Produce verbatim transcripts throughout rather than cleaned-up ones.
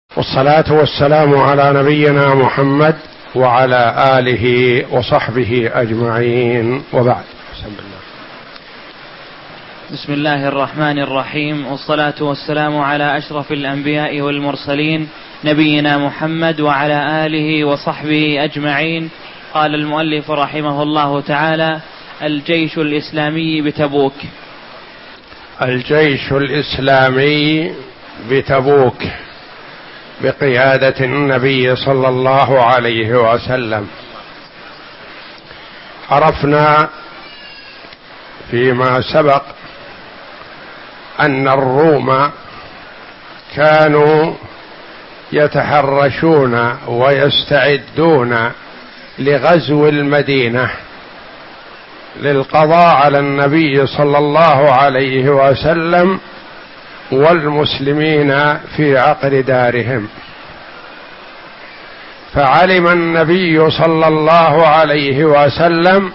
والصلاة والسلام على نبينا محمد وعلى آله وصحبه أجمعين، وبعد. بسم الله الرحمن الرحيم، والصلاة والسلام على أشرف الأنبياء والمرسلين نبينا محمد وعلى آله وصحبه أجمعين. قال المؤلف رحمه الله تعالى: الجيش الإسلامي بتبوك. الجيش الإسلامي بتبوك بقيادة النبي صلى الله عليه وسلم. عرفنا فيما سبق أن الروم كانوا يتحرشون ويستعدون لغزو المدينة للقضاء على النبي صلى الله عليه وسلم والمسلمين في عقر دارهم. فعلم النبي صلى الله عليه وسلم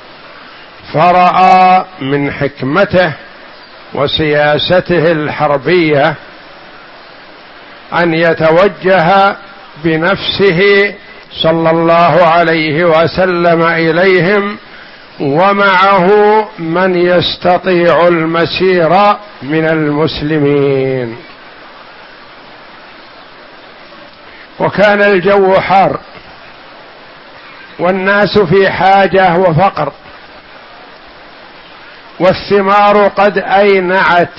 فرأى من حكمته وسياسته الحربية أن يتوجه بنفسه صلى الله عليه وسلم إليهم، ومعه من يستطيع المسير من المسلمين. وكان الجو حار والناس في حاجة وفقر، والثمار قد أينعت،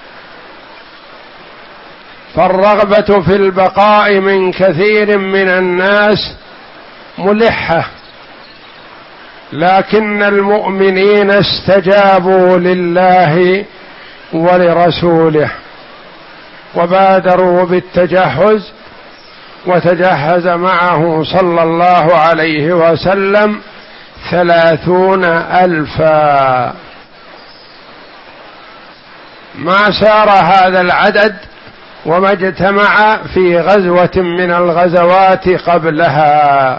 فالرغبة في البقاء من كثير من الناس ملحة، لكن المؤمنين استجابوا لله ولرسوله وبادروا بالتجهز، وتجهز معه صلى الله عليه وسلم ثلاثون ألفا. ما سار هذا العدد وما اجتمع في غزوة من الغزوات قبلها،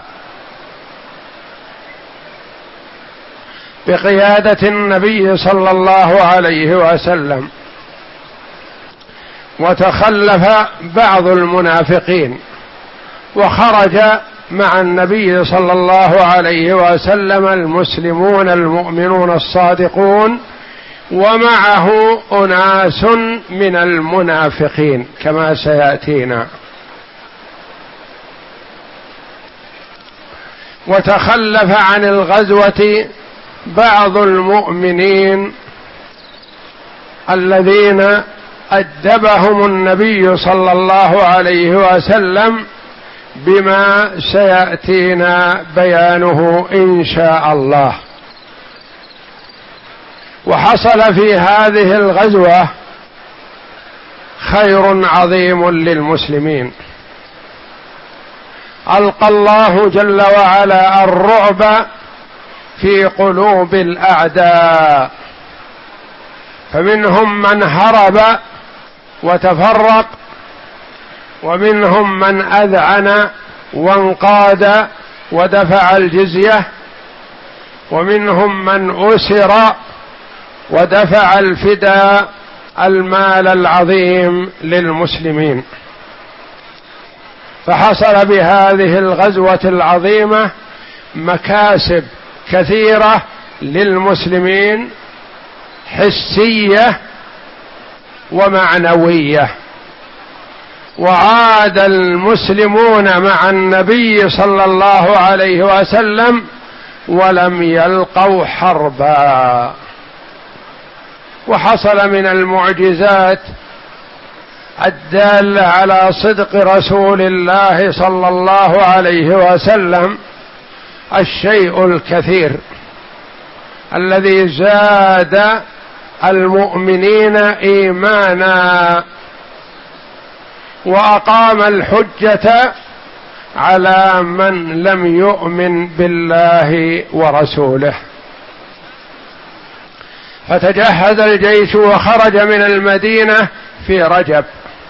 بقيادة النبي صلى الله عليه وسلم. وتخلف بعض المنافقين وخرج مع النبي صلى الله عليه وسلم المسلمون المؤمنون الصادقون، ومعه أناس من المنافقين كما سيأتينا. وتخلف عن الغزوة بعض المؤمنين الذين أدبهم النبي صلى الله عليه وسلم بما سيأتينا بيانه إن شاء الله. وحصل في هذه الغزوة خير عظيم للمسلمين. ألقى الله جل وعلا الرعب في قلوب الأعداء، فمنهم من هرب وتفرق، ومنهم من أذعن وانقاد ودفع الجزية، ومنهم من أسر ودفع الفداء المال العظيم للمسلمين. فحصل بهذه الغزوة العظيمة مكاسب كثيرة للمسلمين، حسية ومعنوية. وعاد المسلمون مع النبي صلى الله عليه وسلم ولم يلقوا حربا. وحصل من المعجزات الدالة على صدق رسول الله صلى الله عليه وسلم الشيء الكثير الذي زاد المؤمنين إيمانا، وأقام الحجة على من لم يؤمن بالله ورسوله. فتجهز الجيش وخرج من المدينة في رجب،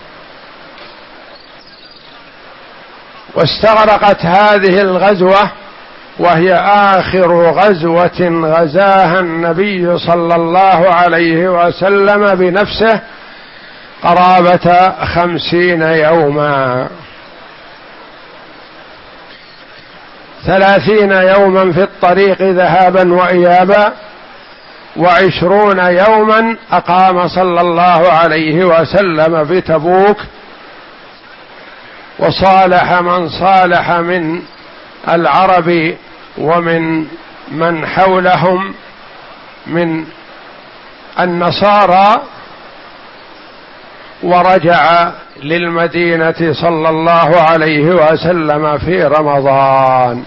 واستغرقت هذه الغزوة، وهي آخر غزوة غزاها النبي صلى الله عليه وسلم بنفسه، قرابة خمسين يوما، ثلاثين يوما في الطريق ذهابا وإيابا، وعشرون يوما أقام صلى الله عليه وسلم في تبوك، وصالح من صالح من العرب ومن من حولهم من النصارى، ورجع للمدينة صلى الله عليه وسلم في رمضان.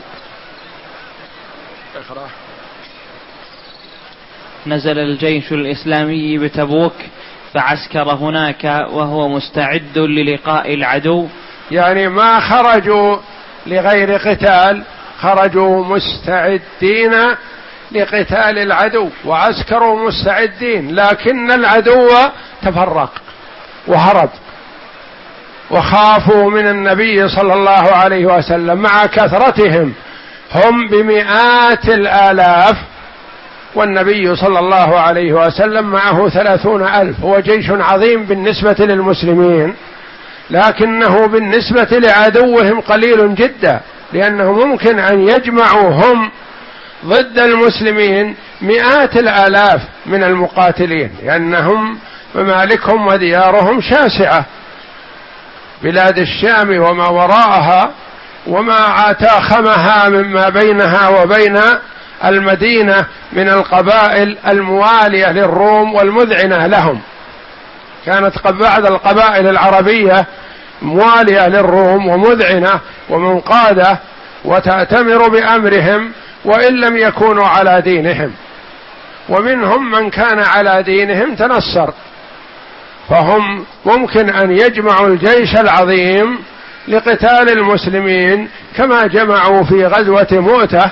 نزل الجيش الإسلامي بتبوك فعسكر هناك وهو مستعد للقاء العدو، يعني ما خرجوا لغير قتال، خرجوا مستعدين لقتال العدو وعسكروا مستعدين، لكن العدو تفرق وهرب وخافوا من النبي صلى الله عليه وسلم مع كثرتهم، هم بمئات الآلاف والنبي صلى الله عليه وسلم معه ثلاثون ألف، هو جيش عظيم بالنسبة للمسلمين، لكنه بالنسبة لعدوهم قليل جدا، لأنه ممكن أن يجمعوا هم ضد المسلمين مئات الآلاف من المقاتلين، لأنهم ممالكهم وديارهم شاسعة، بلاد الشام وما وراءها وما تاخمها مما بينها وبين المدينة من القبائل الموالية للروم والمذعنة لهم، كانت بعض القبائل العربية موالية للروم ومذعنة ومنقادة وتأتمر بأمرهم وإن لم يكونوا على دينهم، ومنهم من كان على دينهم تنصر، فهم ممكن أن يجمعوا الجيش العظيم لقتال المسلمين كما جمعوا في غزوة مؤتة،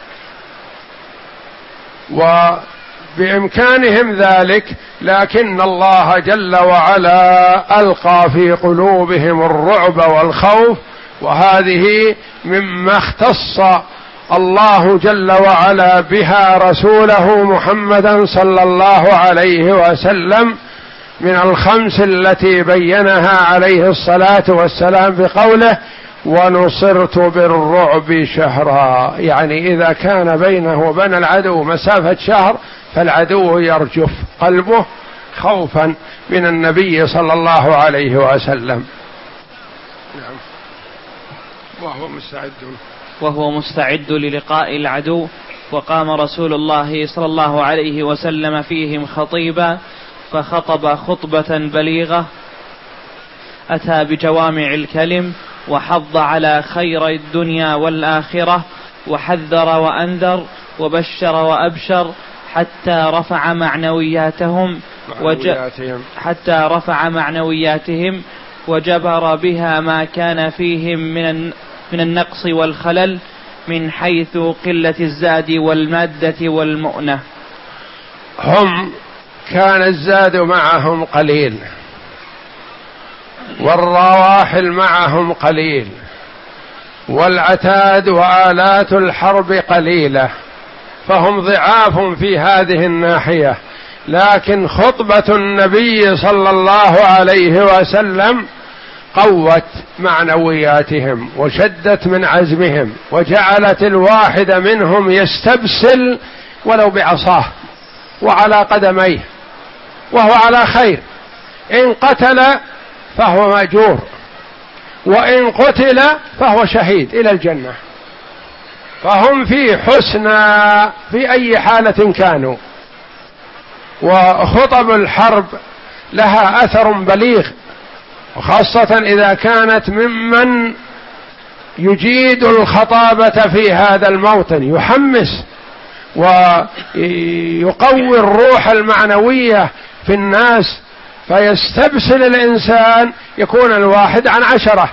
وبإمكانهم ذلك، لكن الله جل وعلا ألقى في قلوبهم الرعب والخوف، وهذه مما اختص الله جل وعلا بها رسوله محمدا صلى الله عليه وسلم من الخمس التي بينها عليه الصلاة والسلام بقوله ونصرت بالرعب شهرا، يعني إذا كان بينه وبين العدو مسافة شهر فالعدو يرجف قلبه خوفا من النبي صلى الله عليه وسلم. نعم. وهو مستعد وهو مستعد للقاء العدو، وقام رسول الله صلى الله عليه وسلم فيهم خطيبا، فخطب خطبة بليغة أتى بجوامع الكلم، وحض على خير الدنيا والآخرة، وحذر وأنذر وبشر وأبشر، حتى رفع معنوياتهم معنوياتهم حتى رفع معنوياتهم وجبر بها ما كان فيهم من من النقص والخلل من حيث قلة الزاد والمادة والمؤنة. هم كان الزاد معهم قليل والرواحل معهم قليل والعتاد وآلات الحرب قليلة، فهم ضعاف في هذه الناحية، لكن خطبة النبي صلى الله عليه وسلم قوت معنوياتهم وشدت من عزمهم، وجعلت الواحد منهم يستبسل ولو بعصاه وعلى قدميه وهو على خير، إن قتل فهو مأجور، وإن قتل فهو شهيد إلى الجنة، فهم في حسنى في أي حالة كانوا. وخطب الحرب لها أثر بليغ، وخاصة إذا كانت ممن يجيد الخطابة في هذا الموطن، يحمس ويقوي الروح المعنوية في الناس، فيستبسل الإنسان يكون الواحد عن عشرة،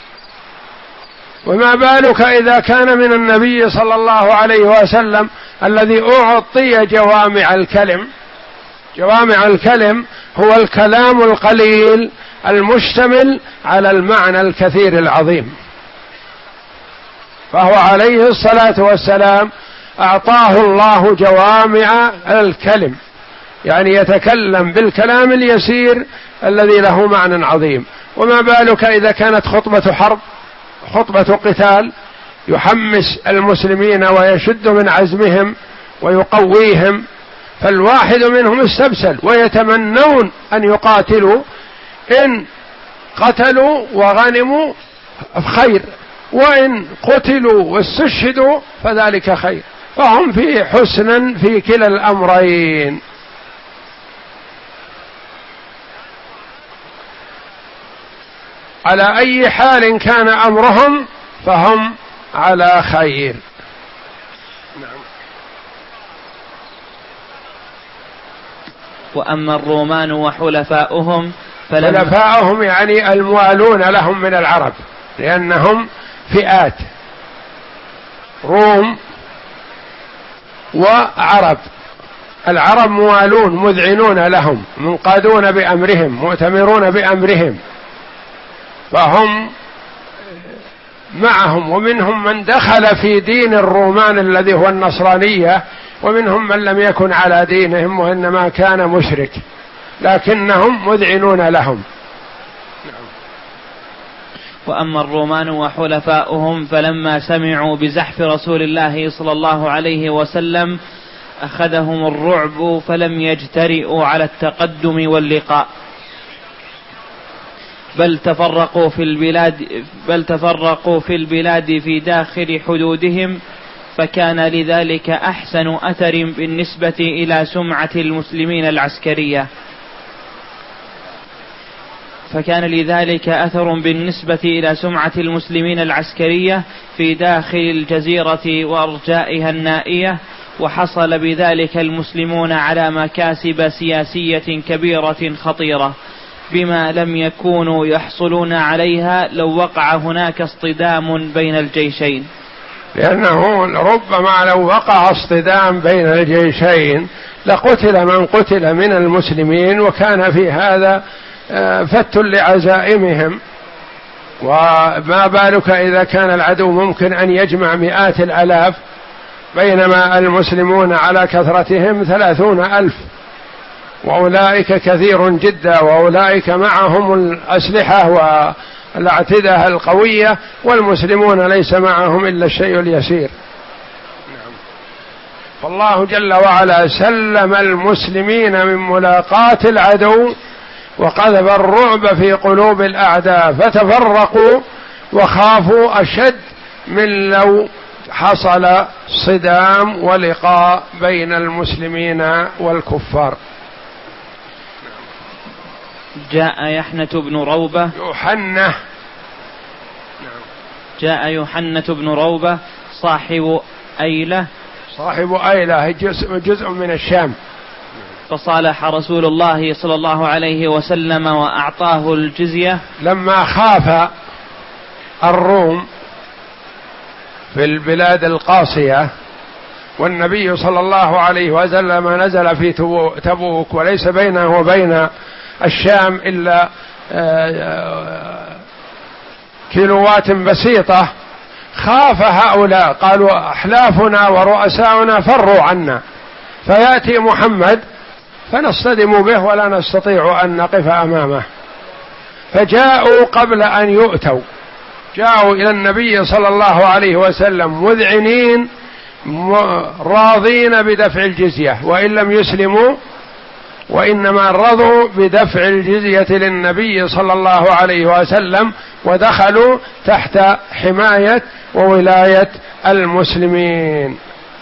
وما بالك إذا كان من النبي صلى الله عليه وسلم الذي أعطي جوامع الكلم. جوامع الكلم هو الكلام القليل المشتمل على المعنى الكثير العظيم، فهو عليه الصلاة والسلام أعطاه الله جوامع الكلم، يعني يتكلم بالكلام اليسير الذي له معنى عظيم. وما بالك إذا كانت خطبة حرب، خطبة قتال، يحمس المسلمين ويشد من عزمهم ويقويهم، فالواحد منهم استبسل ويتمنون أن يقاتلوا، إن قتلوا وغنموا خير، وإن قتلوا واستشهدوا فذلك خير، فهم في حسن في كلا الأمرين. على أي حال كان أمرهم فهم على خير. نعم. وأما الرومان وحلفاؤهم فلما حلفاؤهم يعني الموالون لهم من العرب، لأنهم فئات، روم وعرب. العرب موالون مذعنون لهم، منقادون بأمرهم، مؤتمرون بأمرهم، فهم معهم. ومنهم من دخل في دين الرومان الذي هو النصرانية، ومنهم من لم يكن على دينهم وإنما كان مشرك، لكنهم مذعنون لهم. وأما الرومان وحلفاؤهم فلما سمعوا بزحف رسول الله صلى الله عليه وسلم أخذهم الرعب فلم يجترئوا على التقدم واللقاء، بل تفرقوا في البلاد بل تفرقوا في البلاد في داخل حدودهم، فكان لذلك أحسن أثر بالنسبة إلى سمعة المسلمين العسكرية فكان لذلك أثر بالنسبة إلى سمعة المسلمين العسكرية في داخل الجزيرة وأرجائها النائية، وحصل بذلك المسلمون على مكاسب سياسية كبيرة خطيرة بما لم يكونوا يحصلون عليها لو وقع هناك اصطدام بين الجيشين، لأنه ربما لو وقع اصطدام بين الجيشين لقتل من قتل من المسلمين، وكان في هذا فت لعزائمهم. وما بالك إذا كان العدو ممكن أن يجمع مئات الآلاف، بينما المسلمون على كثرتهم ثلاثون ألف، وأولئك كثير جدا، وأولئك معهم الأسلحة والأعتدة القوية، والمسلمون ليس معهم إلا الشيء اليسير. فالله جل وعلا سلم المسلمين من ملاقاة العدو، وقذف الرعب في قلوب الأعداء، فتفرقوا وخافوا أشد من لو حصل صدام ولقاء بين المسلمين والكفار. جاء يحنة بن روبة يوحنة جاء يوحنة بن روبة صاحب أيلة صاحب أيلة جزء, جزء من الشام، فصالح رسول الله صلى الله عليه وسلم وأعطاه الجزية لما خاف الروم في البلاد القاصية، والنبي صلى الله عليه وسلم نزل في تبوك وليس بينه وبين الشام إلا كيلوات بسيطة، خاف هؤلاء، قالوا أحلافنا ورؤساؤنا فروا عنا، فيأتي محمد فنصطدم به ولا نستطيع أن نقف أمامه. فجاءوا قبل أن يؤتوا، جاءوا إلى النبي صلى الله عليه وسلم مذعنين راضين بدفع الجزية، وإن لم يسلموا، وإنما رضوا بدفع الجزية للنبي صلى الله عليه وسلم، ودخلوا تحت حماية وولاية المسلمين.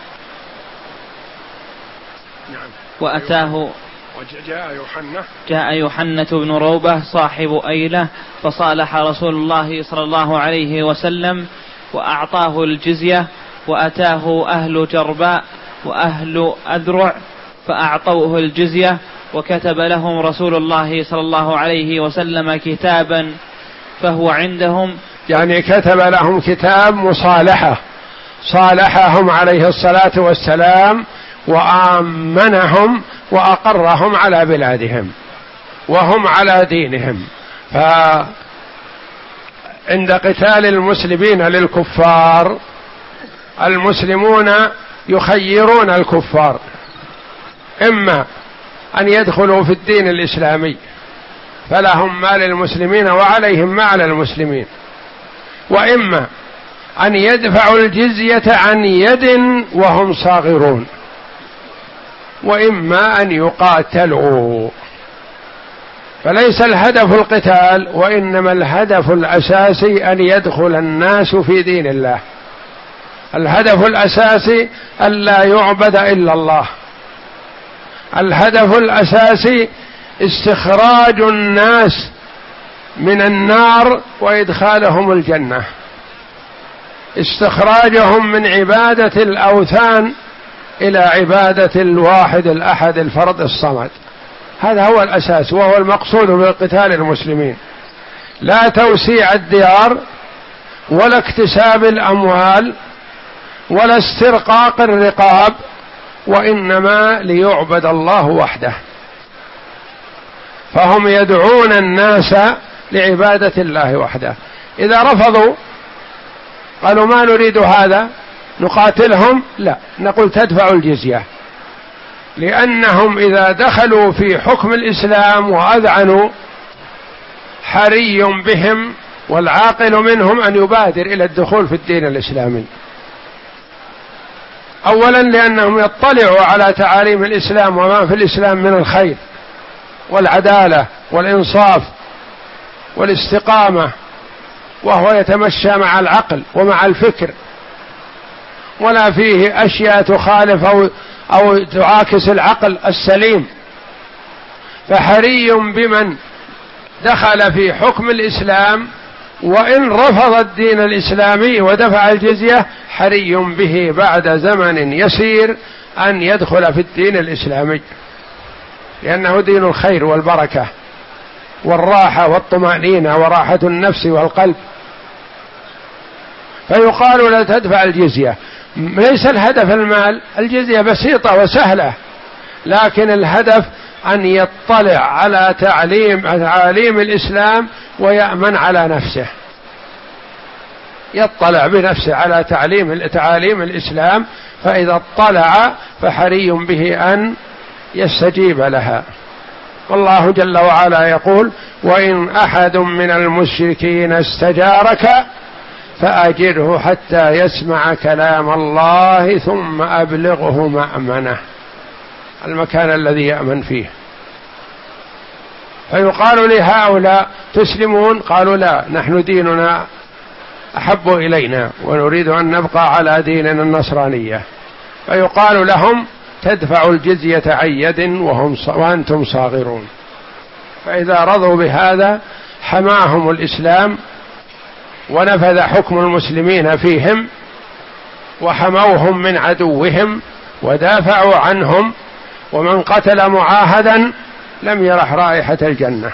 وأتاه جاء يوحنة جاء يوحنة بن روبة صاحب أيلة فصالح رسول الله صلى الله عليه وسلم وأعطاه الجزية، وأتاه أهل جرباء وأهل أذرع فأعطوه الجزية، وكتب لهم رسول الله صلى الله عليه وسلم كتابا فهو عندهم، يعني كتب لهم كتاب مصالحة، صالحهم عليه الصلاة والسلام وآمنهم وأقرهم على بلادهم وهم على دينهم. فعند قتال المسلمين للكفار، المسلمون يخيرون الكفار، إما أن يدخلوا في الدين الإسلامي، فلهم ما للمسلمين وعليهم ما على المسلمين، وإما أن يدفعوا الجزية عن يد وهم صاغرون، وإما أن يقاتلوا. فليس الهدف القتال، وإنما الهدف الأساسي أن يدخل الناس في دين الله. الهدف الأساسي أن لا يعبد إلا الله. الهدف الأساسي استخراج الناس من النار وإدخالهم الجنة، استخراجهم من عبادة الأوثان إلى عبادة الواحد الأحد الفرد الصمد. هذا هو الأساس، وهو المقصود بقتال المسلمين، لا توسيع الديار ولا اكتساب الأموال ولا استرقاق الرقاب، وإنما ليعبد الله وحده. فهم يدعون الناس لعبادة الله وحده. إذا رفضوا قالوا ما نريد هذا نقاتلهم، لا، نقول تدفع الجزية، لأنهم إذا دخلوا في حكم الإسلام وأذعنوا حري بهم والعاقل منهم أن يبادر إلى الدخول في الدين الإسلامي. أولا لأنهم يطلعوا على تعاليم الإسلام وما في الإسلام من الخير والعدالة والإنصاف والاستقامة، وهو يتمشى مع العقل ومع الفكر، ولا فيه أشياء تخالف أو, أو تعاكس العقل السليم. فحري بمن دخل في حكم الإسلام وإن رفض الدين الإسلامي ودفع الجزية، حري به بعد زمن يسير أن يدخل في الدين الإسلامي، لأنه دين الخير والبركة والراحة والطمأنينة وراحة النفس والقلب. فيقال لا تدفع الجزية. ليس الهدف المال، الجزية بسيطة وسهلة، لكن الهدف أن يطلع على تعليم تعاليم الإسلام ويأمن على نفسه، يطلع بنفسه على تعليم تعاليم الإسلام، فإذا اطلع فحري به أن يستجيب لها. والله جل وعلا يقول: وإن أحد من المشركين استجارك فأجره حتى يسمع كلام الله ثم أبلغه مأمنه، المكان الذي يأمن فيه. فيقال لهؤلاء: تسلمون؟ قالوا: لا، نحن ديننا أحب إلينا ونريد أن نبقى على ديننا النصرانية. فيقال لهم: تدفع الجزية عن يد وهم وأنتم صاغرون. فإذا رضوا بهذا حماهم الإسلام ونفذ حكم المسلمين فيهم، وحموهم من عدوهم ودافعوا عنهم، ومن قتل معاهدا لم يرح رائحة الجنة.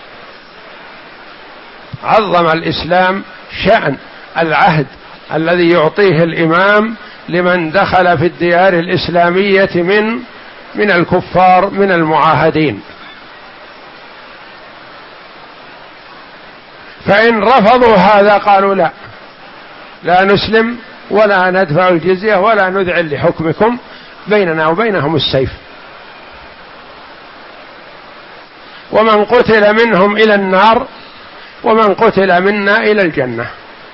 عظم الإسلام شأن العهد الذي يعطيه الإمام لمن دخل في الديار الإسلامية من من الكفار من المعاهدين. فإن رفضوا هذا قالوا: لا لا نسلم ولا ندفع الجزية ولا نذعن لحكمكم، بيننا وبينهم السيف. ومن قتل منهم إلى النار ومن قتل منا إلى الجنة.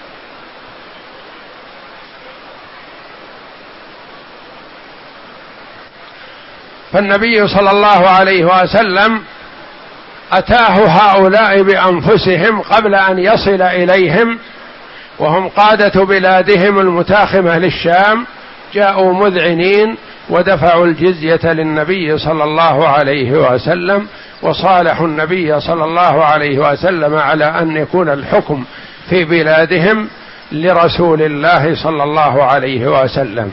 فالنبي صلى الله عليه وسلم أتاه هؤلاء بأنفسهم قبل أن يصل إليهم، وهم قادة بلادهم المتاخمة للشام، جاءوا مذعنين ودفعوا الجزية للنبي صلى الله عليه وسلم، وصالحوا النبي صلى الله عليه وسلم على أن يكون الحكم في بلادهم لرسول الله صلى الله عليه وسلم.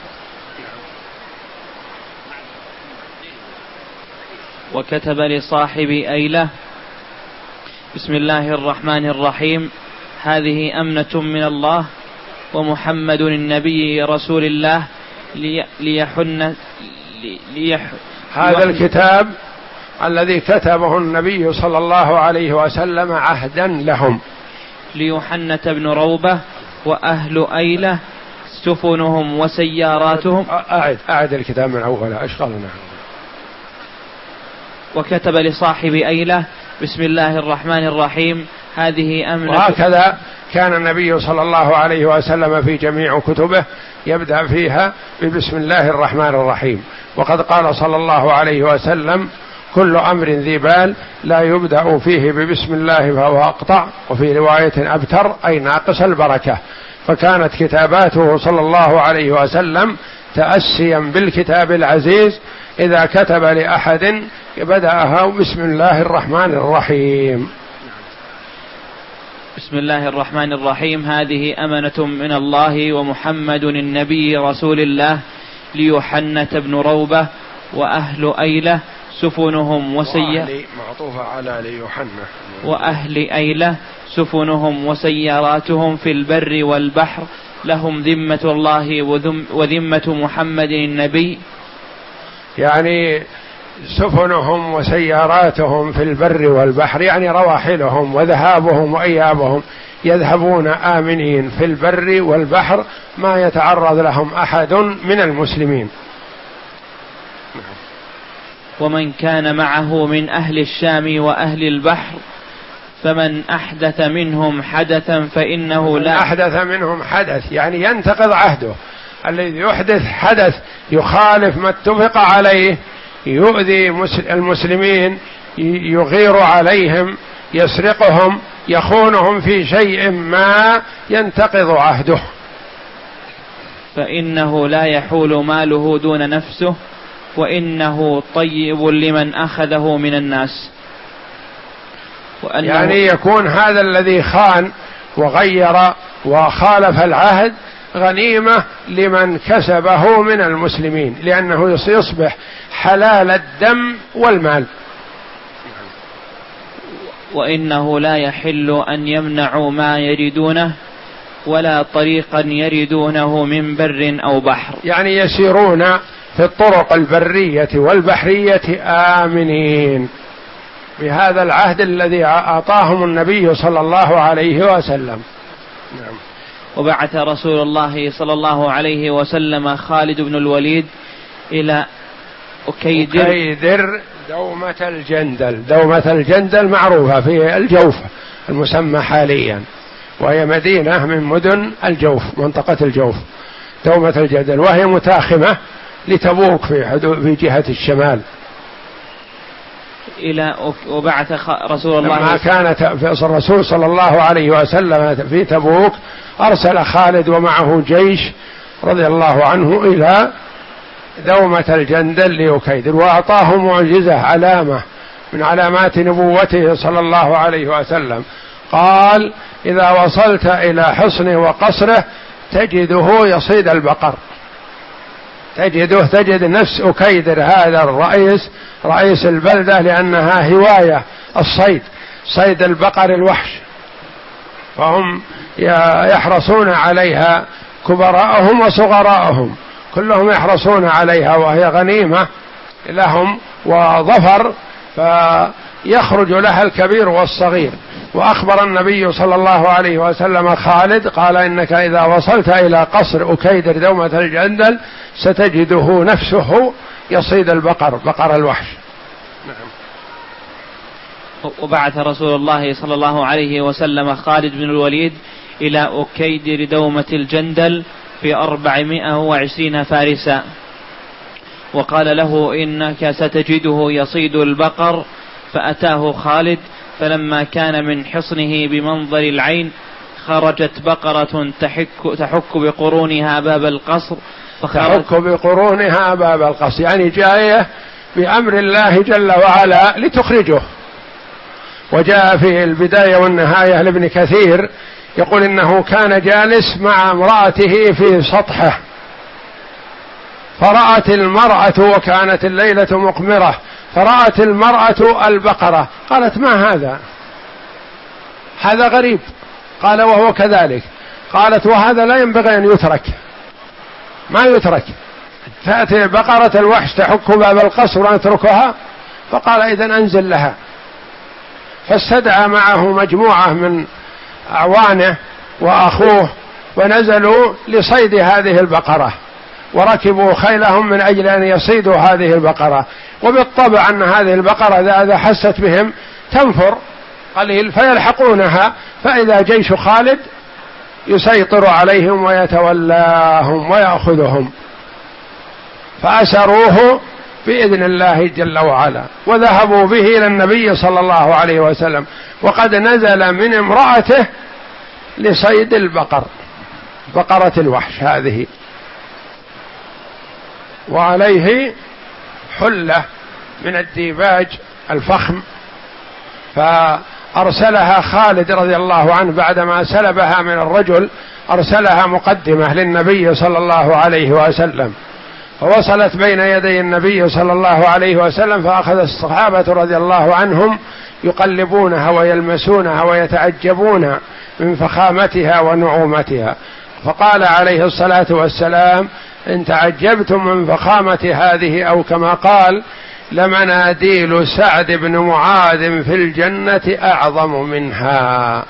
وكتب لصاحب أيلة: بسم الله الرحمن الرحيم، هذه أمنة من الله ومحمد النبي رسول الله ليحن ليح هذا الكتاب الذي كتبه النبي صلى الله عليه وسلم عهدا لهم. ليحنة بن روبة وأهل أيلة سفنهم وسياراتهم. أعد أعد الكتاب من أوله، أشغلنا. وكتب لصاحب أيلة: بسم الله الرحمن الرحيم، هذه أمنة. وهكذا كان النبي صلى الله عليه وسلم في جميع كتبه يبدأ فيها ببسم الله الرحمن الرحيم. وقد قال صلى الله عليه وسلم: كل أمر ذي بال لا يبدأ فيه ببسم الله فهو أقطع، وفي رواية أبتر أي ناقص البركة. فكانت كتاباته صلى الله عليه وسلم تأسيا بالكتاب العزيز، إذا كتب لأحد بدأها بسم الله الرحمن الرحيم. بسم الله الرحمن الرحيم، هذه أمنة من الله ومحمد النبي رسول الله ليوحنة بن روبة وأهل أيلة سفنهم وسياراتهم معطوفة على ليوحنة وأهل أيلة سفنهم وسياراتهم في البر والبحر، لهم ذمة الله وذمة محمد النبي. يعني سفنهم وسياراتهم في البر والبحر، يعني رواحلهم وذهابهم وإيابهم، يذهبون آمنين في البر والبحر، ما يتعرض لهم أحد من المسلمين. ومن كان معه من أهل الشام وأهل البحر، فمن أحدث منهم حدثا فإنه لا أحدث منهم حدث، يعني ينتقض عهده. الذي يحدث حدث يخالف ما اتفق عليه، يؤذي المسلمين، يغير عليهم، يسرقهم، يخونهم في شيء ما، ينتقض عهده، فإنه لا يحول ماله دون نفسه، وإنه طيب لمن أخذه من الناس. يعني يكون هذا الذي خان وغير وخالف العهد غنيمة لمن كسبه من المسلمين، لأنه يصبح حلال الدم والمال. وإنه لا يحل أن يمنعوا ما يريدونه ولا طريقا يريدونه من بر أو بحر، يعني يسيرون في الطرق البرية والبحرية آمنين بهذا العهد الذي أعطاهم النبي صلى الله عليه وسلم. نعم. وبعث رسول الله صلى الله عليه وسلم خالد بن الوليد إلى أكيدر, أكيدر دومة الجندل. دومة الجندل معروفة في الجوف المسمى حاليا، وهي مدينة من مدن الجوف، منطقة الجوف. دومة الجندل وهي متاخمة لتبوك في في جهة الشمال. إلى وبعث رسول الله لما كانت الرسول صلى الله عليه وسلم في تبوك أرسل خالد ومعه جيش رضي الله عنه إلى دومة الجندل لأكيدر، وأعطاه معجزة، علامة من علامات نبوته صلى الله عليه وسلم. قال: إذا وصلت إلى حصنه وقصره تجده يصيد البقر، تجده تجد نفس أكيدر هذا الرئيس رئيس البلدة، لأنها هواية الصيد، صيد البقر الوحش، فهم يحرصون عليها، كبراءهم وصغراءهم كلهم يحرصون عليها، وهي غنيمة لهم وظفر، فيخرج لها الكبير والصغير. وأخبر النبي صلى الله عليه وسلم خالد قال: إنك إذا وصلت إلى قصر أكيدر دومة الجندل ستجده نفسه يصيد البقر، بقر الوحش. نعم. وبعث رسول الله صلى الله عليه وسلم خالد بن الوليد إلى أكيدر دومة الجندل في أربعمائة وعشرين فارسا، وقال له: إنك ستجده يصيد البقر. فأتاه خالد، فلما كان من حصنه بمنظر العين خرجت بقرة تحك, تحك بقرونها باب القصر، تحك بقرونها باب القصر، يعني جاية بأمر الله جل وعلا لتخرجه. وجاء في البداية والنهاية لابن كثير يقول إنه كان جالس مع امرأته في سطحه، فرأت المرأة، وكانت الليلة مقمرة، فرأت المرأة البقرة، قالت: ما هذا؟ هذا غريب. قال: وهو كذلك. قالت: وهذا لا ينبغي أن يترك، ما يترك، تأتي بقرة الوحش تحك باب القصر ونتركها؟ فقال: إذن أنزل لها. فاستدعى معه مجموعة من أعوانه وأخوه ونزلوا لصيد هذه البقرة، وركبوا خيلهم من أجل أن يصيدوا هذه البقرة، وبالطبع أن هذه البقرة إذا حست بهم تنفر قليل فيلحقونها، فإذا جيش خالد يسيطر عليهم ويتولاهم ويأخذهم، فأسروه بإذن الله جل وعلا وذهبوا به إلى النبي صلى الله عليه وسلم، وقد نزل من امرأته لصيد البقر، بقرة الوحش هذه، وعليه حلة من الديباج الفخم، فأرسلها خالد رضي الله عنه بعدما سلبها من الرجل، أرسلها مقدمة للنبي صلى الله عليه وسلم، فوصلت بين يدي النبي صلى الله عليه وسلم، فأخذ الصحابة رضي الله عنهم يقلبونها ويلمسونها ويتعجبون من فخامتها ونعومتها، فقال عليه الصلاة والسلام: إن تعجبتم من فخامة هذه، أو كما قال: لمناديل سعد بن معاذ في الجنة أعظم منها.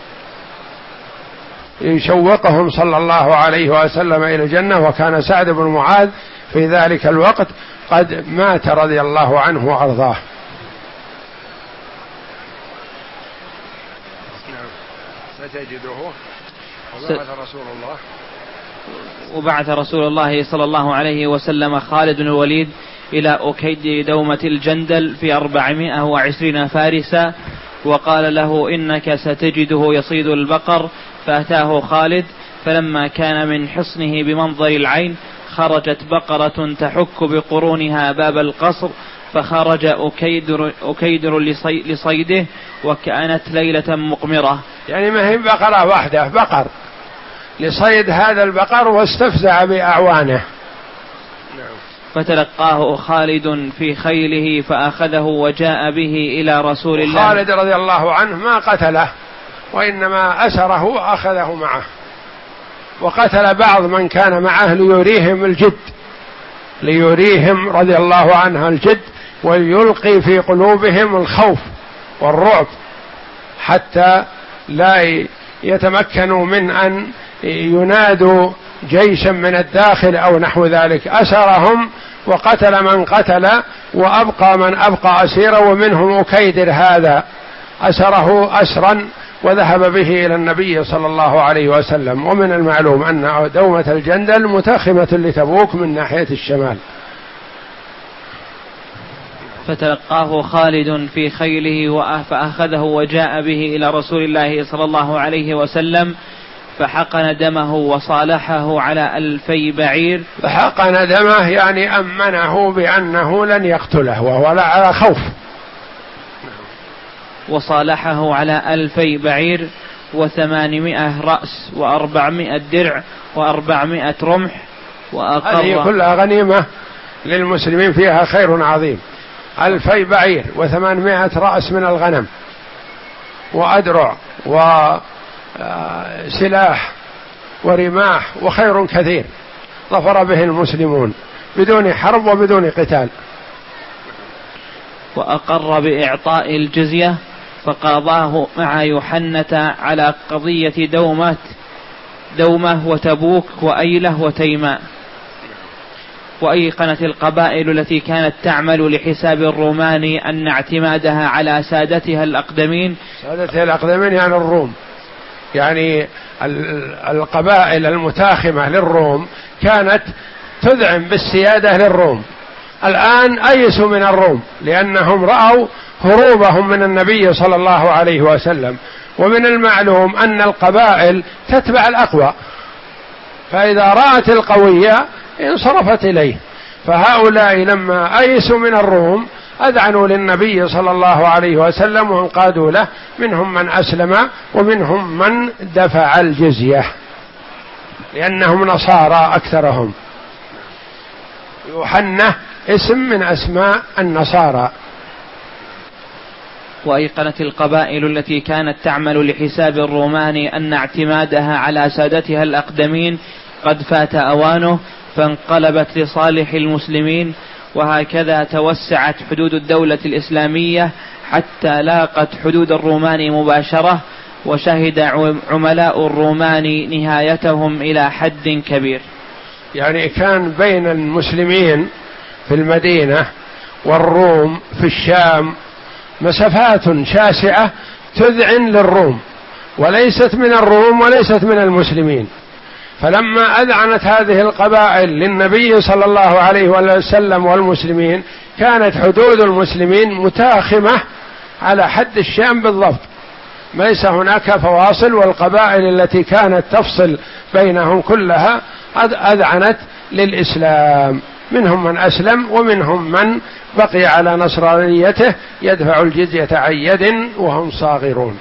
يشوقهم صلى الله عليه وسلم إلى الجنة، وكان سعد بن معاذ في ذلك الوقت قد مات رضي الله عنه وأرضاه. ستجده وبعث رسول الله وبعث رسول الله صلى الله عليه وسلم خالد بن الوليد إلى أكيد دومة الجندل في أربعمائة وعشرين فارسا، وقال له: إنك ستجده يصيد البقر. فأتاه خالد، فلما كان من حصنه بمنظر العين خرجت بقرة تحك بقرونها باب القصر، فخرج أكيدر, أكيدر لصيده، وكانت ليلة مقمرة. يعني ما هي بقرة واحدة، بقر لصيد هذا البقر، واستفزع بأعوانه. فتلقاه خالد في خيله فأخذه وجاء به إلى رسول الله. خالد رضي الله عنه ما قتله، وإنما أسره وأخذه معه، وقتل بعض من كان معه ليريهم الجد، ليريهم رضي الله عنه الجد، ويلقي في قلوبهم الخوف والرعب، حتى لا يتمكنوا من أن ينادوا جيشا من الداخل أو نحو ذلك. أسرهم وقتل من قتل، وأبقى من أبقى أسيرا، ومنهم أكيدر هذا أسره أسرا وذهب به إلى النبي صلى الله عليه وسلم. ومن المعلوم أن دومة الجندل متاخمة لتبوك من ناحية الشمال. فتلقاه خالد في خيله فأخذه وجاء به إلى رسول الله صلى الله عليه وسلم، فحقن دمه وصالحه على ألفي بعير. فحقن دمه يعني أمنه بأنه لن يقتله، وهو لا على خوف. وصالحه على ألفي بعير وثمانمائة رأس وأربعمائة درع وأربعمائة رمح. وأقر هذه كلها غنيمة للمسلمين، فيها خير عظيم. ألفي بعير وثمانمائة رأس من الغنم وأدرع وسلاح ورماح وخير كثير ظفر به المسلمون بدون حرب وبدون قتال. وأقر بإعطاء الجزية، فقاضاه مع يوحنة على قضية دومة دومة وتبوك وأيلة وتيماء. وأيقنت القبائل التي كانت تعمل لحساب الرومان أن اعتمادها على سادتها الأقدمين. سادتها الأقدمين يعني الروم، يعني القبائل المتاخمة للروم كانت تذعن بالسيادة للروم. الآن أيسوا من الروم، لأنهم رأوا هروبهم من النبي صلى الله عليه وسلم. ومن المعلوم أن القبائل تتبع الأقوى، فإذا رأت القوية انصرفت إليه. فهؤلاء لما أيسوا من الروم أذعنوا للنبي صلى الله عليه وسلم وانقادوا له، منهم من أسلم ومنهم من دفع الجزية، لأنهم نصارى أكثرهم. يوحنا اسم من أسماء النصارى. وأيقنت القبائل التي كانت تعمل لحساب الرومان أن اعتمادها على سادتها الأقدمين قد فات أوانه، فانقلبت لصالح المسلمين. وهكذا توسعت حدود الدولة الإسلامية حتى لاقت حدود الرومان مباشرة، وشهد عملاء الرومان نهايتهم إلى حد كبير. يعني كان بين المسلمين في المدينة والروم في الشام مسافات شاسعة تذعن للروم، وليست من الروم وليست من المسلمين. فلما أذعنت هذه القبائل للنبي صلى الله عليه وسلم والمسلمين، كانت حدود المسلمين متاخمة على حد الشام بالضبط، ليس هناك فواصل، والقبائل التي كانت تفصل بينهم كلها أذعنت للإسلام، منهم من أسلم ومنهم من بقي على نصرانيته يدفع الجزية عن يد وهم صاغرون.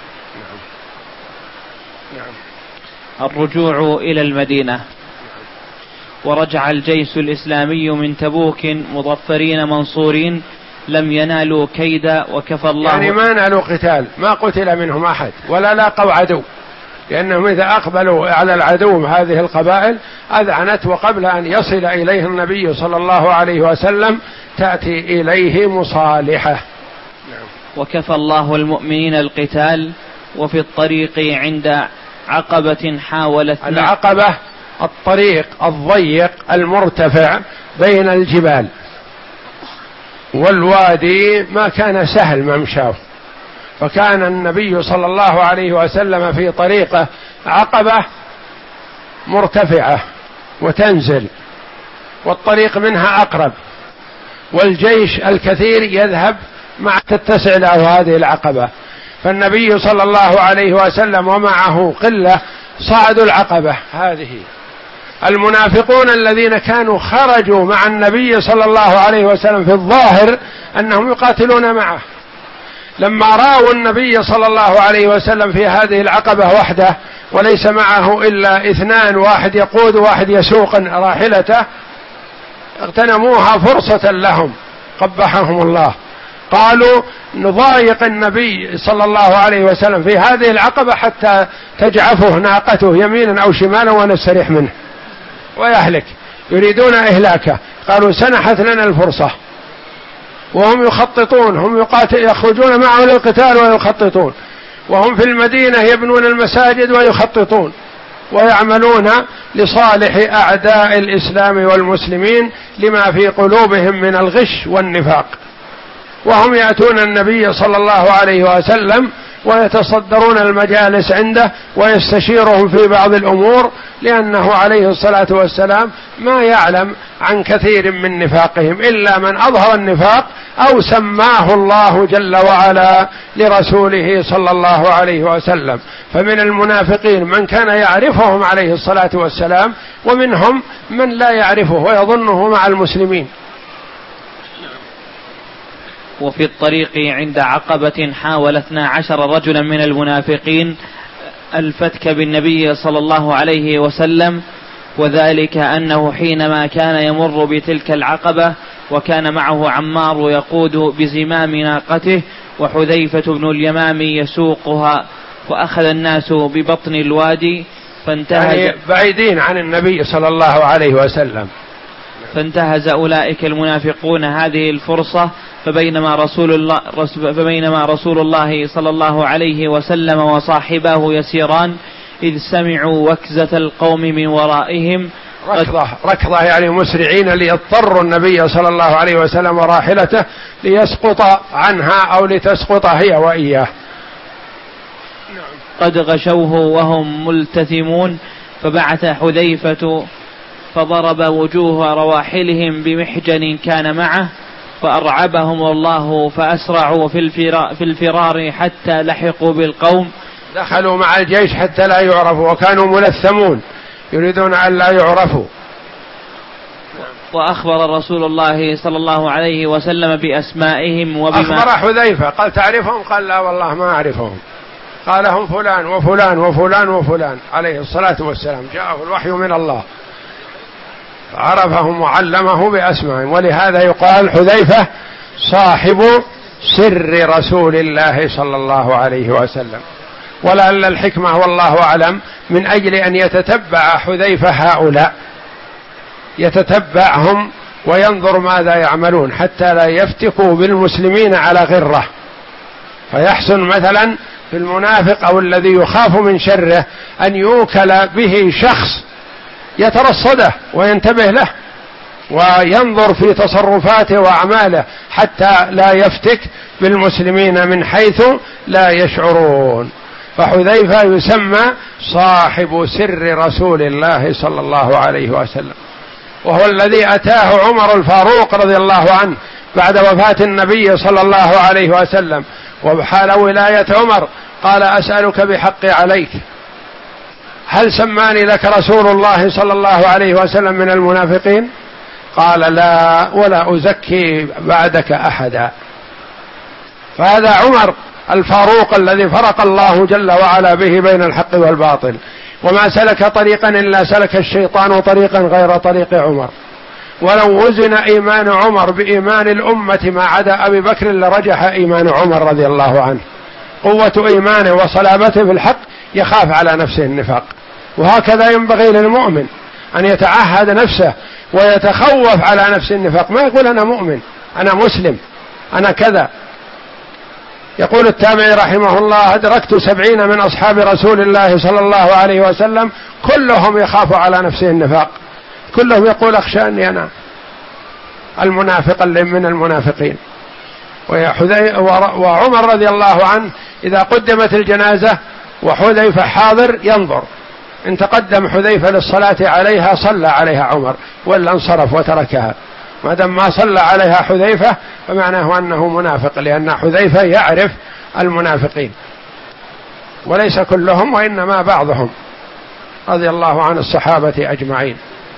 الرجوع إلى المدينة. ورجع الجيش الإسلامي من تبوك مظفرين منصورين لم ينالوا كيدا وكفى الله، يعني ما نالوا قتال، ما قتل منهم أحد ولا لاقوا عدو، لأنهم إذا أقبلوا على العدو هذه القبائل أذعنت، وقبل أن يصل إليه النبي صلى الله عليه وسلم تأتي إليه مصالحة. وكفى الله المؤمنين القتال. وفي الطريق عند عقبة حاولت، العقبة الطريق الضيق المرتفع بين الجبال، والوادي ما كان سهل ممشاه، فكان النبي صلى الله عليه وسلم في طريقه عقبة مرتفعة وتنزل، والطريق منها أقرب، والجيش الكثير يذهب مع تتسع له هذه العقبة، فالنبي صلى الله عليه وسلم ومعه قلة صعدوا العقبة هذه. المنافقون الذين كانوا خرجوا مع النبي صلى الله عليه وسلم في الظاهر أنهم يقاتلون معه، لما رأوا النبي صلى الله عليه وسلم في هذه العقبة وحده وليس معه إلا اثنان، واحد يقود واحد يسوق راحلته، اغتنموها فرصة لهم قبحهم الله، قالوا نضايق النبي صلى الله عليه وسلم في هذه العقبة حتى تجعفه ناقته يمينا أو شمالا ونستريح منه ويهلك، يريدون إهلاكه. قالوا سنحت لنا الفرصة، وهم يخططون، هم يقاتل يخرجون معه للقتال ويخططون، وهم في المدينة يبنون المساجد ويخططون ويعملون لصالح أعداء الإسلام والمسلمين لما في قلوبهم من الغش والنفاق، وهم يأتون النبي صلى الله عليه وسلم ويتصدرون المجالس عنده ويستشيرهم في بعض الأمور، لأنه عليه الصلاة والسلام ما يعلم عن كثير من نفاقهم إلا من أظهر النفاق أو سماه الله جل وعلا لرسوله صلى الله عليه وسلم. فمن المنافقين من كان يعرفهم عليه الصلاة والسلام، ومنهم من لا يعرفه ويظنه مع المسلمين. وفي الطريق عند عقبة حاول اثنا عشر رجلا من المنافقين الفتك بالنبي صلى الله عليه وسلم، وذلك أنه حينما كان يمر بتلك العقبة وكان معه عمار يقود بزمام ناقته وحذيفة بن اليمام يسوقها، وأخذ الناس ببطن الوادي فانتهز، يعني بعيدين عن النبي صلى الله عليه وسلم، فانتهز أولئك المنافقون هذه الفرصة، فبينما رسول الله فبينما رسول الله صلى الله عليه وسلم وصاحبه يسيران إذ سمعوا وكزة القوم من ورائهم، ركضة ركضة يعني مسرعين ليضطروا النبي صلى الله عليه وسلم وراحلته ليسقط عنها أو لتسقط هي وإياه. قد غشوه وهم ملتثمون، فبعث حذيفة فضرب وجوه رواحلهم بمحجن كان معه فأرعبهم الله، فأسرعوا في الفرار, في الفرار حتى لحقوا بالقوم، دخلوا مع الجيش حتى لا يعرفوا، وكانوا ملثمون يريدون أن لا يعرفوا. وأخبر رسول الله صلى الله عليه وسلم بأسمائهم وبما أخبر حذيفة قال تعرفهم؟ قال لا والله ما أعرفهم. قال هم فلان وفلان وفلان وفلان عليه الصلاة والسلام، جاءه الوحي من الله عرفهم وعلمه بأسمائهم، ولهذا يقال حذيفة صاحب سر رسول الله صلى الله عليه وسلم. ولعل الحكمة والله أعلم من أجل أن يتتبع حذيفة هؤلاء، يتتبعهم وينظر ماذا يعملون حتى لا يفتكوا بالمسلمين على غرة، فيحسن مثلا في المنافق أو الذي يخاف من شره أن يوكل به شخص يترصده وينتبه له وينظر في تصرفاته وأعماله حتى لا يفتك بالمسلمين من حيث لا يشعرون. فحذيفة يسمى صاحب سر رسول الله صلى الله عليه وسلم، وهو الذي أتاه عمر الفاروق رضي الله عنه بعد وفاة النبي صلى الله عليه وسلم وحال ولاية عمر، قال أسألك بحقي عليك، هل سماني لك رسول الله صلى الله عليه وسلم من المنافقين؟ قال لا، ولا أزكي بعدك أحدا. فهذا عمر الفاروق الذي فرق الله جل وعلا به بين الحق والباطل، وما سلك طريقا إلا سلك الشيطان طريقا غير طريق عمر. ولو وزن إيمان عمر بإيمان الأمة ما عدا أبي بكر لرجح إيمان عمر رضي الله عنه. قوة إيمانه وصلابته في الحق يخاف على نفسه النفاق. وهكذا ينبغي للمؤمن أن يتعهد نفسه ويتخوف على نفسه النفاق، ما يقول أنا مؤمن أنا مسلم أنا كذا. يقول التابعي رحمه الله أدركت سبعين من أصحاب رسول الله صلى الله عليه وسلم كلهم يخاف على نفسه النفاق، كلهم يقول أخشى أني أنا المنافق اللي من المنافقين. وعمر رضي الله عنه إذا قدمت الجنازة وحذيفة حاضر ينظر، إن تقدم حذيفة للصلاة عليها صلى عليها عمر، ولا انصرف وتركها. ما دام ما صلى عليها حذيفة فمعناه أنه منافق، لأن حذيفة يعرف المنافقين، وليس كلهم وإنما بعضهم رضي الله عن الصحابة أجمعين.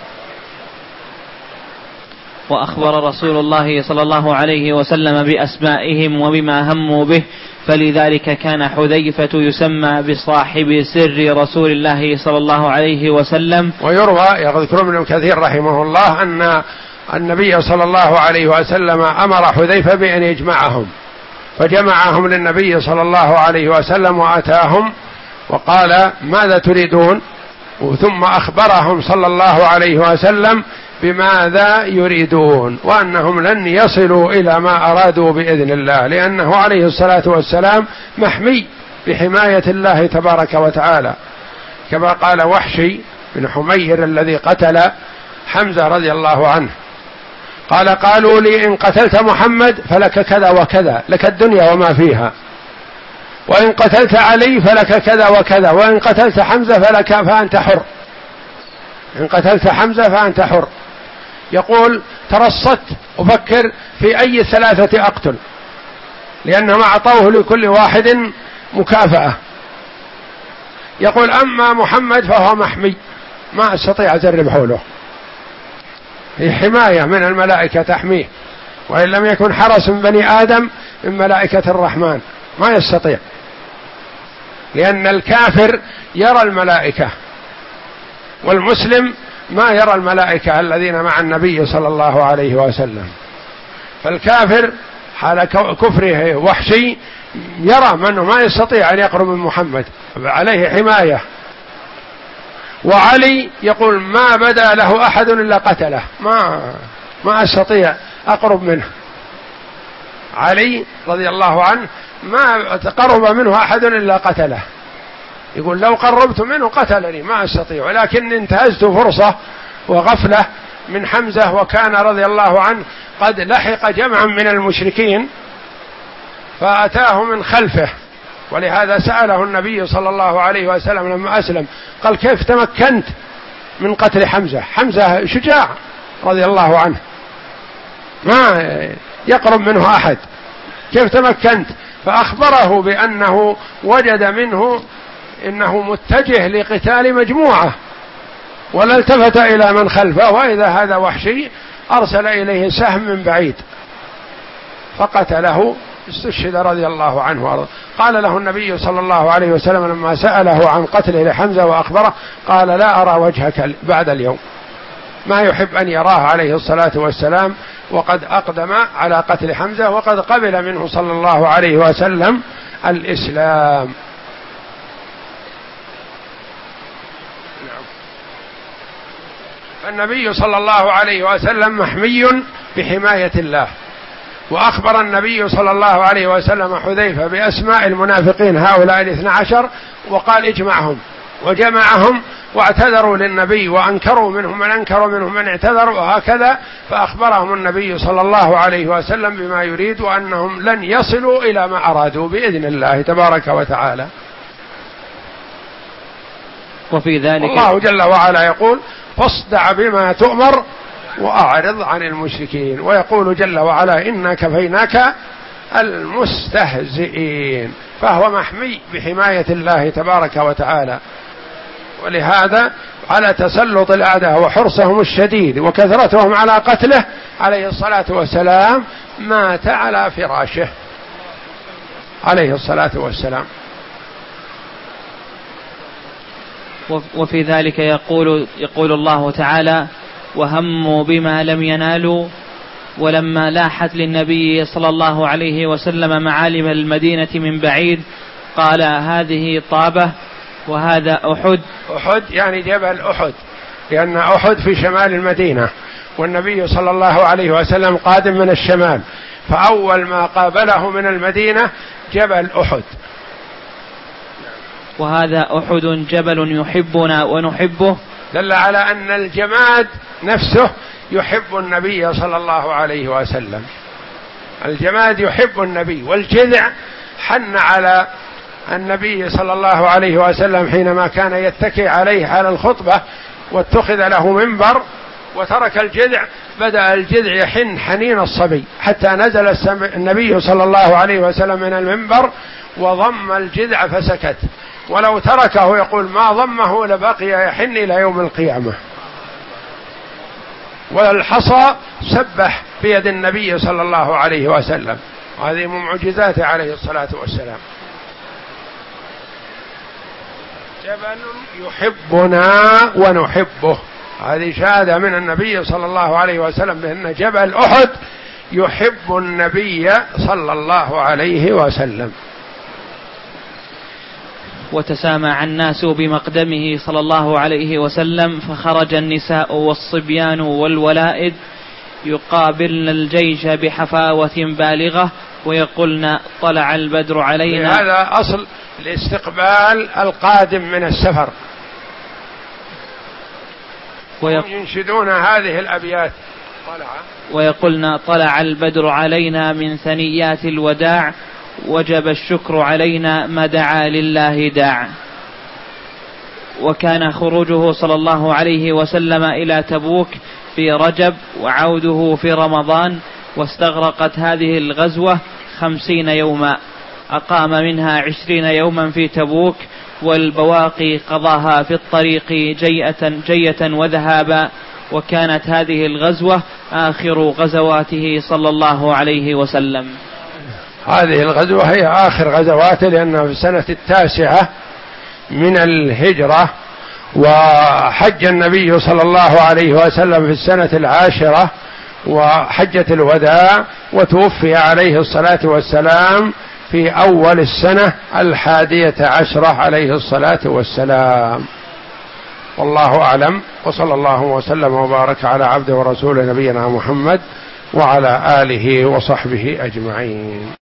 وأخبر رسول الله صلى الله عليه وسلم بأسمائهم وبما هموا به، فلذلك كان حذيفة يسمى بصاحب سر رسول الله صلى الله عليه وسلم. ويروى يذكر ابن كثير رحمه الله أن النبي صلى الله عليه وسلم أمر حذيفة بأن يجمعهم، فجمعهم للنبي صلى الله عليه وسلم وأتاهم وقال ماذا تريدون، ثم أخبرهم صلى الله عليه وسلم بماذا يريدون، وأنهم لن يصلوا إلى ما أرادوا بإذن الله، لأنه عليه الصلاة والسلام محمي بحماية الله تبارك وتعالى، كما قال وحشي بن حمير الذي قتل حمزة رضي الله عنه، قال قالوا لي إن قتلت محمد فلك كذا وكذا، لك الدنيا وما فيها، وإن قتلت علي فلك كذا وكذا، وإن قتلت حمزة فلك فأنت حر، إن قتلت حمزة فأنت حر. يقول ترصدت أفكر في أي ثلاثة أقتل، لأنهم أعطوه لكل واحد مكافأة. يقول أما محمد فهو محمي، ما أستطيع أجرب حوله، هي حماية من الملائكة تحميه، وإن لم يكن حرس من بني آدم من ملائكة الرحمن ما يستطيع، لأن الكافر يرى الملائكة والمسلم ما يرى الملائكة الذين مع النبي صلى الله عليه وسلم. فالكافر حال كفره وحشي يرى منه ما يستطيع أن يقرب من محمد، عليه حماية. وعلي يقول ما بدا له أحد إلا قتله، ما ما أستطيع أقرب منه. علي رضي الله عنه ما تقرب منه أحد إلا قتله، يقول لو قربت منه قتلني ما أستطيع، ولكن انتهزت فرصة وغفلة من حمزة، وكان رضي الله عنه قد لحق جمعا من المشركين فأتاه من خلفه، ولهذا سأله النبي صلى الله عليه وسلم لما أسلم قال كيف تمكنت من قتل حمزة؟ حمزة شجاع رضي الله عنه ما يقرب منه أحد، كيف تمكنت؟ فأخبره بأنه وجد منه إنه متجه لقتال مجموعة، ولا التفت إلى من خلفه، وإذا هذا وحشي أرسل إليه سهم من بعيد فقتله، استشهد رضي الله عنه وارضاه. قال له النبي صلى الله عليه وسلم لما سأله عن قتله لحمزة وأخبره قال لا أرى وجهك بعد اليوم، ما يحب أن يراه عليه الصلاة والسلام، وقد أقدم على قتل حمزة، وقد قبل منه صلى الله عليه وسلم الإسلام. النبي صلى الله عليه وسلم محمي بحماية الله، وأخبر النبي صلى الله عليه وسلم حذيفة بأسماء المنافقين هؤلاء الاثنى عشر، وقال اجمعهم وجمعهم واعتذروا للنبي وأنكروا منهم من أنكروا منهم من اعتذروا وهكذا، فأخبرهم النبي صلى الله عليه وسلم بما يريد وأنهم لن يصلوا إلى ما أرادوا بإذن الله تبارك وتعالى. وفي ذلك الله جل وعلا يقول: فاصدع بما تؤمر وأعرض عن المشركين. ويقول جل وعلا: إنا كفيناك المستهزئين. فهو محمي بحماية الله تبارك وتعالى، ولهذا على تسلط الأعداء وحرصهم الشديد وكثرتهم على قتله عليه الصلاة والسلام مات على فراشه عليه الصلاة والسلام. وفي ذلك يقول يقول الله تعالى: وهموا بما لم ينالوا. ولما لاحت للنبي صلى الله عليه وسلم معالم المدينة من بعيد قال: هذه طابة وهذا أحد. أحد يعني جبل أحد، لأن أحد في شمال المدينة والنبي صلى الله عليه وسلم قادم من الشمال، فأول ما قابله من المدينة جبل أحد. وهذا أحد جبل يحبنا ونحبه، دل على أن الجماد نفسه يحب النبي صلى الله عليه وسلم. الجماد يحب النبي، والجذع حن على النبي صلى الله عليه وسلم حينما كان يتكئ عليه على الخطبة واتخذ له منبر وترك الجذع، بدأ الجذع يحن حنين الصبي حتى نزل النبي صلى الله عليه وسلم من المنبر وضم الجذع فسكت، ولو تركه يقول ما ضمه لبقي يحن إلى يوم القيامة. والحصى سبح بيد النبي صلى الله عليه وسلم، هذه من معجزاته عليه الصلاة والسلام. جبل يحبنا ونحبه، هذه شهادة من النبي صلى الله عليه وسلم بأن جبل أحد يحب النبي صلى الله عليه وسلم. وتسامع الناس بمقدمه صلى الله عليه وسلم، فخرج النساء والصبيان والولائد يقابلن الجيش بحفاوة بالغة ويقولن: طلع البدر علينا. هذا أصل الاستقبال القادم من السفر، ويق... ينشدون هذه الأبيات: طلع ويقولن: طلع البدر علينا من ثنيات الوداع، وجب الشكر علينا ما دعا لله داع. وكان خروجه صلى الله عليه وسلم إلى تبوك في رجب وعوده في رمضان، واستغرقت هذه الغزوة خمسين يوما، أقام منها عشرين يوما في تبوك، والبواقي قضاها في الطريق جيئة, جيئة وذهابا. وكانت هذه الغزوة آخر غزواته صلى الله عليه وسلم. هذه الغزوة هي آخر غزواته، لأنها في السنة التاسعة من الهجرة، وحج النبي صلى الله عليه وسلم في السنة العاشرة وحجة الوداع، وتوفي عليه الصلاة والسلام في أول السنة الحادية عشرة عليه الصلاة والسلام. والله أعلم، وصلى الله وسلم وبارك على عبده ورسوله نبينا محمد وعلى آله وصحبه أجمعين.